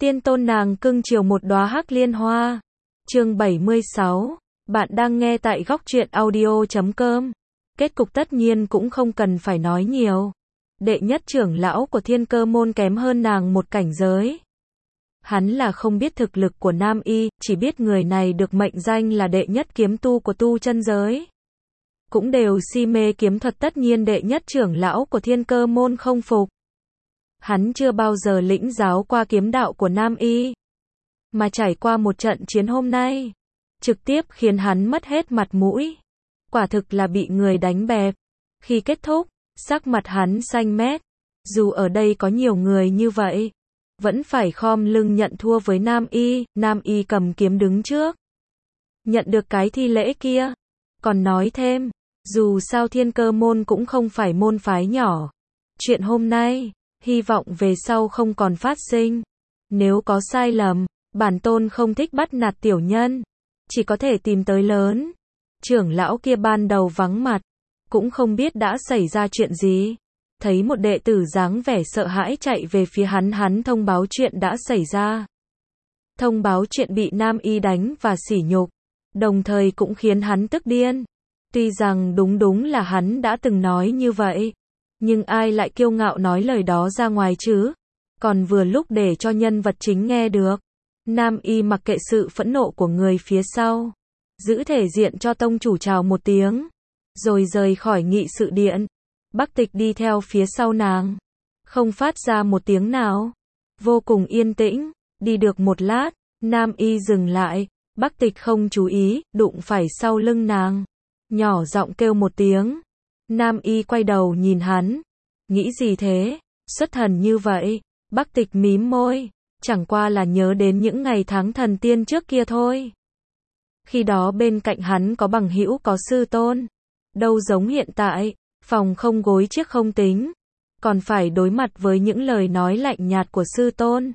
Tiên tôn nàng cưng chiều một đóa hắc liên hoa. Chương 76. Bạn đang nghe tại góc truyện audio.com. Kết cục tất nhiên cũng không cần phải nói nhiều. Đệ nhất trưởng lão của Thiên Cơ môn kém hơn nàng một cảnh giới. Hắn là không biết thực lực của Nam Y, chỉ biết người này được mệnh danh là đệ nhất kiếm tu của tu chân giới. Cũng đều si mê kiếm thuật, tất nhiên đệ nhất trưởng lão của Thiên Cơ môn không phục. Hắn chưa bao giờ lĩnh giáo qua kiếm đạo của Nam Y, mà trải qua một trận chiến hôm nay, trực tiếp khiến hắn mất hết mặt mũi. Quả thực là bị người đánh bẹp. Khi kết thúc, sắc mặt hắn xanh mét. Dù ở đây có nhiều người như vậy, vẫn phải khom lưng nhận thua với Nam Y. Nam Y cầm kiếm đứng trước, nhận được cái thi lễ kia, còn nói thêm, dù sao Thiên Cơ môn cũng không phải môn phái nhỏ. Chuyện hôm nay, hy vọng về sau không còn phát sinh. Nếu có sai lầm, bản tôn không thích bắt nạt tiểu nhân, chỉ có thể tìm tới lớn. Trưởng lão kia ban đầu vắng mặt, cũng không biết đã xảy ra chuyện gì. Thấy một đệ tử dáng vẻ sợ hãi chạy về phía hắn thông báo chuyện đã xảy ra. Thông báo chuyện bị Nam Y đánh và sỉ nhục, đồng thời cũng khiến hắn tức điên. Tuy rằng đúng là hắn đã từng nói như vậy, nhưng ai lại kiêu ngạo nói lời đó ra ngoài chứ? Còn vừa lúc để cho nhân vật chính nghe được. Nam Y mặc kệ sự phẫn nộ của người phía sau, giữ thể diện cho tông chủ chào một tiếng, rồi rời khỏi nghị sự điện. Bắc Tịch đi theo phía sau nàng, không phát ra một tiếng nào, vô cùng yên tĩnh. Đi được một lát, Nam Y dừng lại, Bắc Tịch không chú ý, đụng phải sau lưng nàng, nhỏ giọng kêu một tiếng. Nam Y quay đầu nhìn hắn, nghĩ gì thế, xuất thần như vậy. Bắc Tịch mím môi, chẳng qua là nhớ đến những ngày tháng thần tiên trước kia thôi. Khi đó bên cạnh hắn có bằng hữu, có sư tôn, đâu giống hiện tại, phòng không gối chiếc không tính, còn phải đối mặt với những lời nói lạnh nhạt của sư tôn.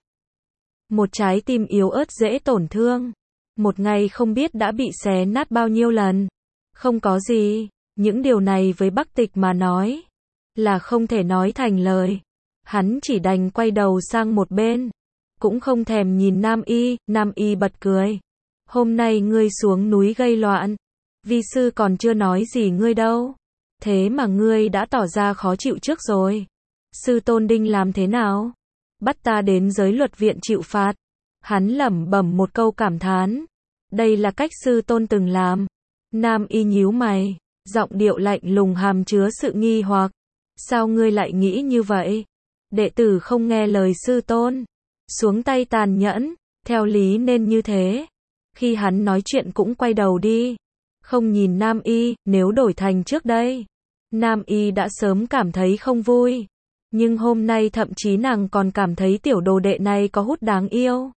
Một trái tim yếu ớt dễ tổn thương, một ngày không biết đã bị xé nát bao nhiêu lần. Không có gì, những điều này với Bắc Tịch mà nói là không thể nói thành lời. Hắn chỉ đành quay đầu sang một bên, cũng không thèm nhìn Nam Y. Nam Y bật cười. Hôm nay ngươi xuống núi gây loạn, vi sư còn chưa nói gì ngươi đâu, thế mà ngươi đã tỏ ra khó chịu trước rồi. Sư tôn định làm thế nào? Bắt ta đến giới luật viện chịu phạt. Hắn lẩm bẩm một câu cảm thán. Đây là cách sư tôn từng làm. Nam Y nhíu mày, giọng điệu lạnh lùng hàm chứa sự nghi hoặc. Sao ngươi lại nghĩ như vậy? Đệ tử không nghe lời sư tôn, xuống tay tàn nhẫn, theo lý nên như thế. Khi hắn nói chuyện cũng quay đầu đi, không nhìn Nam Y. Nếu đổi thành trước đây, Nam Y đã sớm cảm thấy không vui, nhưng hôm nay thậm chí nàng còn cảm thấy tiểu đồ đệ này có hút đáng yêu.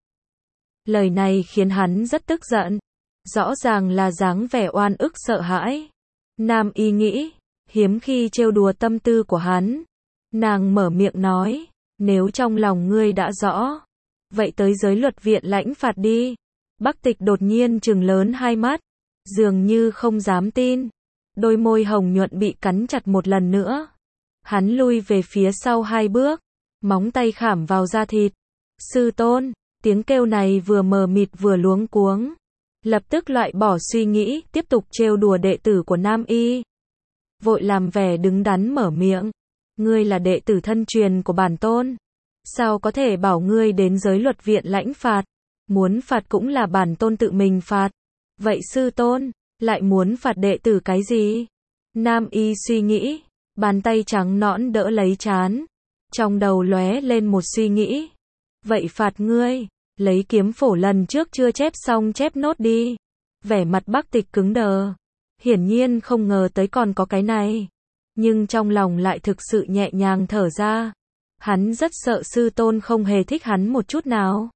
Lời này khiến hắn rất tức giận, rõ ràng là dáng vẻ oan ức sợ hãi. Nam Y nghĩ, hiếm khi trêu đùa tâm tư của hắn. Nàng mở miệng nói, nếu trong lòng ngươi đã rõ, vậy tới giới luật viện lãnh phạt đi. Bắc Tịch đột nhiên trừng lớn hai mắt, dường như không dám tin. Đôi môi hồng nhuận bị cắn chặt một lần nữa. Hắn lui về phía sau hai bước, móng tay khảm vào da thịt. Sư tôn, tiếng kêu này vừa mờ mịt vừa luống cuống. Lập tức loại bỏ suy nghĩ, tiếp tục trêu đùa đệ tử của Nam Y. Vội làm vẻ đứng đắn mở miệng. Ngươi là đệ tử thân truyền của bản tôn, sao có thể bảo ngươi đến giới luật viện lãnh phạt? Muốn phạt cũng là bản tôn tự mình phạt. Vậy sư tôn, lại muốn phạt đệ tử cái gì? Nam Y suy nghĩ, bàn tay trắng nõn đỡ lấy trán. Trong đầu lóe lên một suy nghĩ. Vậy phạt ngươi, lấy kiếm phổ lần trước chưa chép xong chép nốt đi. Vẻ mặt Bắc Tịch cứng đờ, hiển nhiên không ngờ tới còn có cái này. Nhưng trong lòng lại thực sự nhẹ nhàng thở ra. Hắn rất sợ sư tôn không hề thích hắn một chút nào.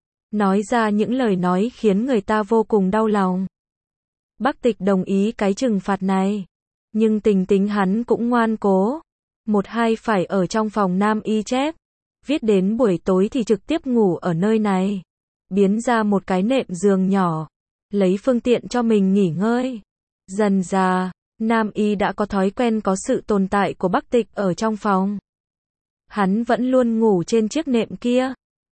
Nói ra những lời nói khiến người ta vô cùng đau lòng. Bắc Tịch đồng ý cái trừng phạt này, nhưng tình tính hắn cũng ngoan cố. Một hai phải ở trong phòng Nam Y chép, viết đến buổi tối thì trực tiếp ngủ ở nơi này. Biến ra một cái nệm giường nhỏ, lấy phương tiện cho mình nghỉ ngơi. Dần dà, Nam Y đã có thói quen có sự tồn tại của Bắc Tịch ở trong phòng. Hắn vẫn luôn ngủ trên chiếc nệm kia.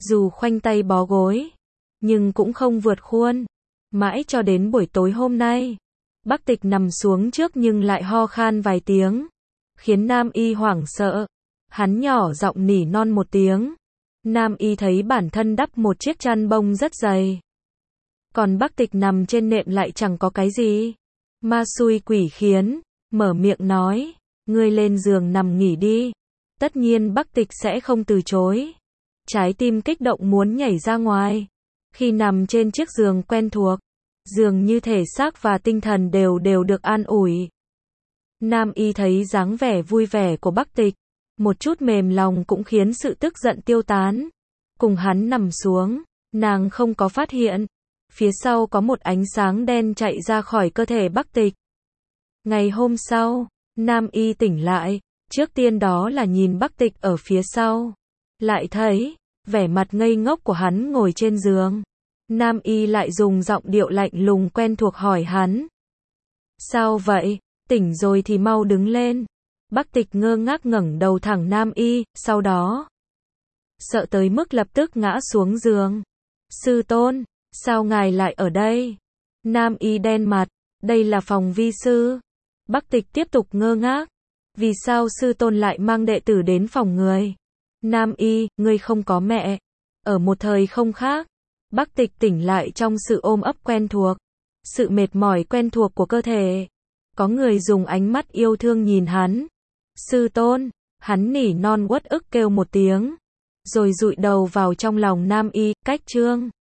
dù khoanh tay bó gối, nhưng cũng không vượt khuôn. Mãi cho đến buổi tối hôm nay, Bắc Tịch nằm xuống trước nhưng lại ho khan vài tiếng, khiến Nam Y hoảng sợ. Hắn nhỏ giọng nỉ non một tiếng. Nam Y thấy bản thân đắp một chiếc chăn bông rất dày, còn Bắc Tịch nằm trên nệm lại chẳng có cái gì. Ma xui quỷ khiến, mở miệng nói, ngươi lên giường nằm nghỉ đi. Tất nhiên Bắc Tịch sẽ không từ chối. Trái tim kích động muốn nhảy ra ngoài. Khi nằm trên chiếc giường quen thuộc, dường như thể xác và tinh thần đều được an ủi. Nam Y thấy dáng vẻ vui vẻ của Bắc Tịch, một chút mềm lòng cũng khiến sự tức giận tiêu tán. Cùng hắn nằm xuống, nàng không có phát hiện, phía sau có một ánh sáng đen chạy ra khỏi cơ thể Bắc Tịch. Ngày hôm sau, Nam Y tỉnh lại, trước tiên đó là nhìn Bắc Tịch ở phía sau, lại thấy vẻ mặt ngây ngốc của hắn ngồi trên giường. Nam Y lại dùng giọng điệu lạnh lùng quen thuộc hỏi hắn. Sao vậy? Tỉnh rồi thì mau đứng lên. Bắc Tịch ngơ ngác ngẩng đầu thẳng Nam Y, sau đó sợ tới mức lập tức ngã xuống giường. Sư tôn, sao ngài lại ở đây? Nam Y đen mặt, đây là phòng vi sư. Bắc Tịch tiếp tục ngơ ngác. Vì sao sư tôn lại mang đệ tử đến phòng người? Nam Y, ngươi không có mẹ. Ở một thời không khác, Bắc Tịch tỉnh lại trong sự ôm ấp quen thuộc, sự mệt mỏi quen thuộc của cơ thể. Có người dùng ánh mắt yêu thương nhìn hắn. Sư tôn, hắn nỉ non uất ức kêu một tiếng, rồi dụi đầu vào trong lòng Nam Y. Cách chương